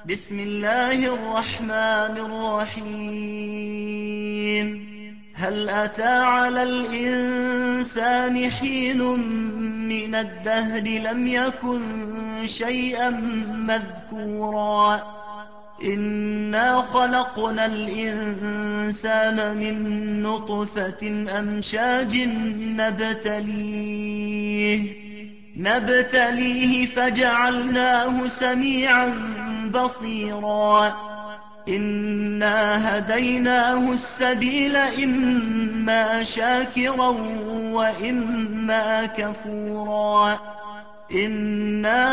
بسم الله الرحمن الرحيم. هل أتى على الإنسان حين من الدهر لم يكن شيئا مذكورا إنا خلقنا الإنسان من نطفة أمشاج نبتليه فجعلناه سميعا بصيرا إنا هديناه السبيل إما شاكرا وإما كفورا إنا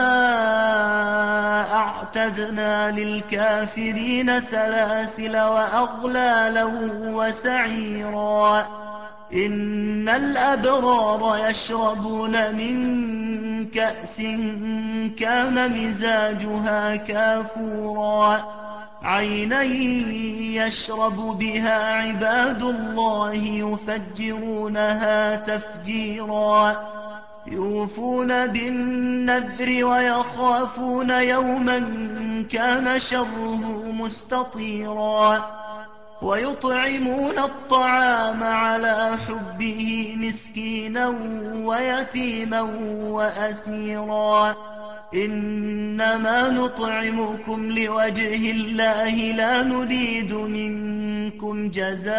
أعتدنا للكافرين سلاسل وأغلالا وسعيرا إن الأبرار يشربون من كأس كان مزاجها كافورا عينا يشرب بها عباد الله يفجرونها تفجيرا يوفون بالنذر ويخافون يوما كان شره مستطيرا ويطعمون الطعام على حبه مسكينا ويتيما وأسيرا إنما نطعمكم لوجه الله لا نريد منكم جزاء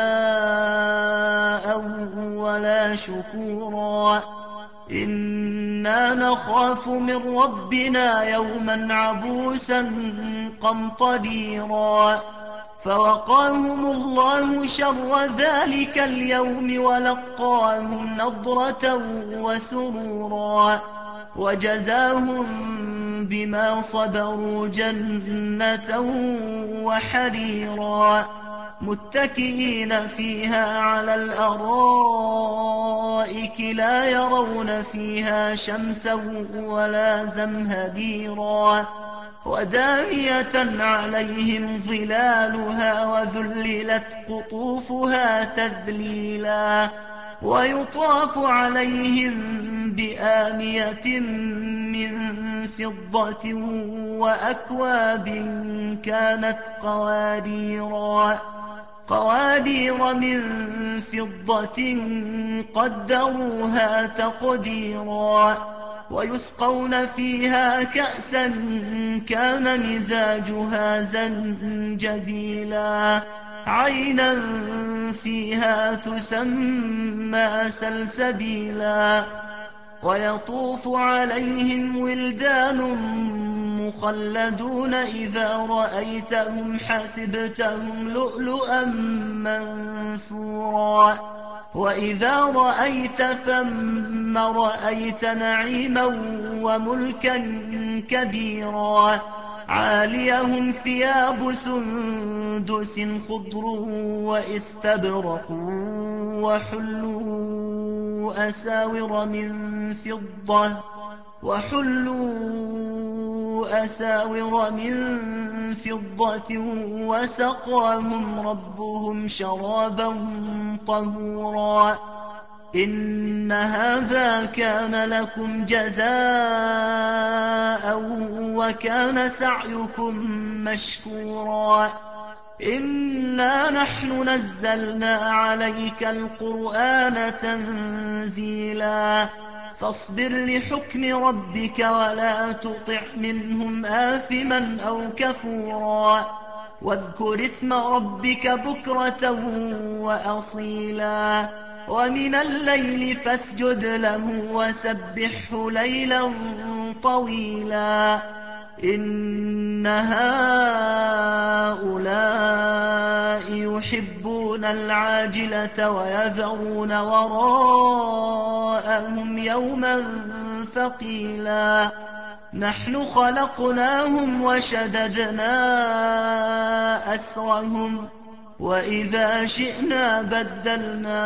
ولا شكورا إنا نخاف من ربنا يوما عبوسا قمطريرا فوقاهم الله شر ذلك اليوم ولقاهم نضرة وسرورا وجزاهم بما صبروا جنة وحريرا متكئين فيها على الأرائك لا يرون فيها شمسا ولا زمهريرا ودانية عليهم ظلالها وذللت قطوفها تذليلا ويطاف عليهم بآنية من فضة وأكواب كانت قوارير من فضة قدروها تقديرا ويسقون فيها كأسا كان مزاجها زنجبيلا عينا فيها تسمى سلسبيلا ويطوف عليهم ولدان مخلدون إذا رأيتهم حسبتهم لؤلؤا منثورا وإذا رأيت ثم رأيت نعيما وملكا كبيرا عاليهم ثياب سندس خضر واستبرق وحلوا أساور من فضة وسقاهم ربهم شرابا طهورا إن هذا كان لكم جزاء وكان سعيكم مشكورا إنا نحن نزلنا عليك القرآن تنزيلا فاصبر لحكم ربك ولا تطع منهم آثما أو كفورا واذكر اسم ربك بكرة وأصيلا ومن الليل فاسجد له وسبحه ليلا طويلا إن هؤلاء يحبون العاجلة ويذرون وراءهم يوما ثقيلا نحن خلقناهم وشددنا أسرهم وإذا شئنا بدلنا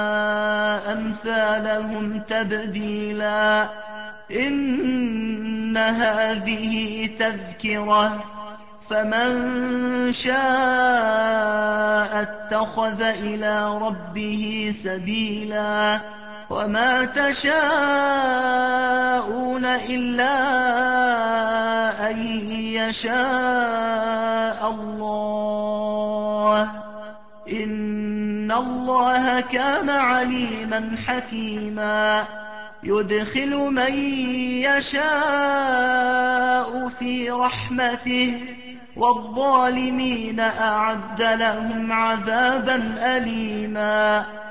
أمثالهم تبديلا إن هذه تذكرة فمن شاء اتخذ إلى ربه سبيلا وما تشاءون إلا أن يشاء الله. إن الله كان عليما حكيما يدخل من يشاء في رحمته والظالمين أعد لهم عذابا أليما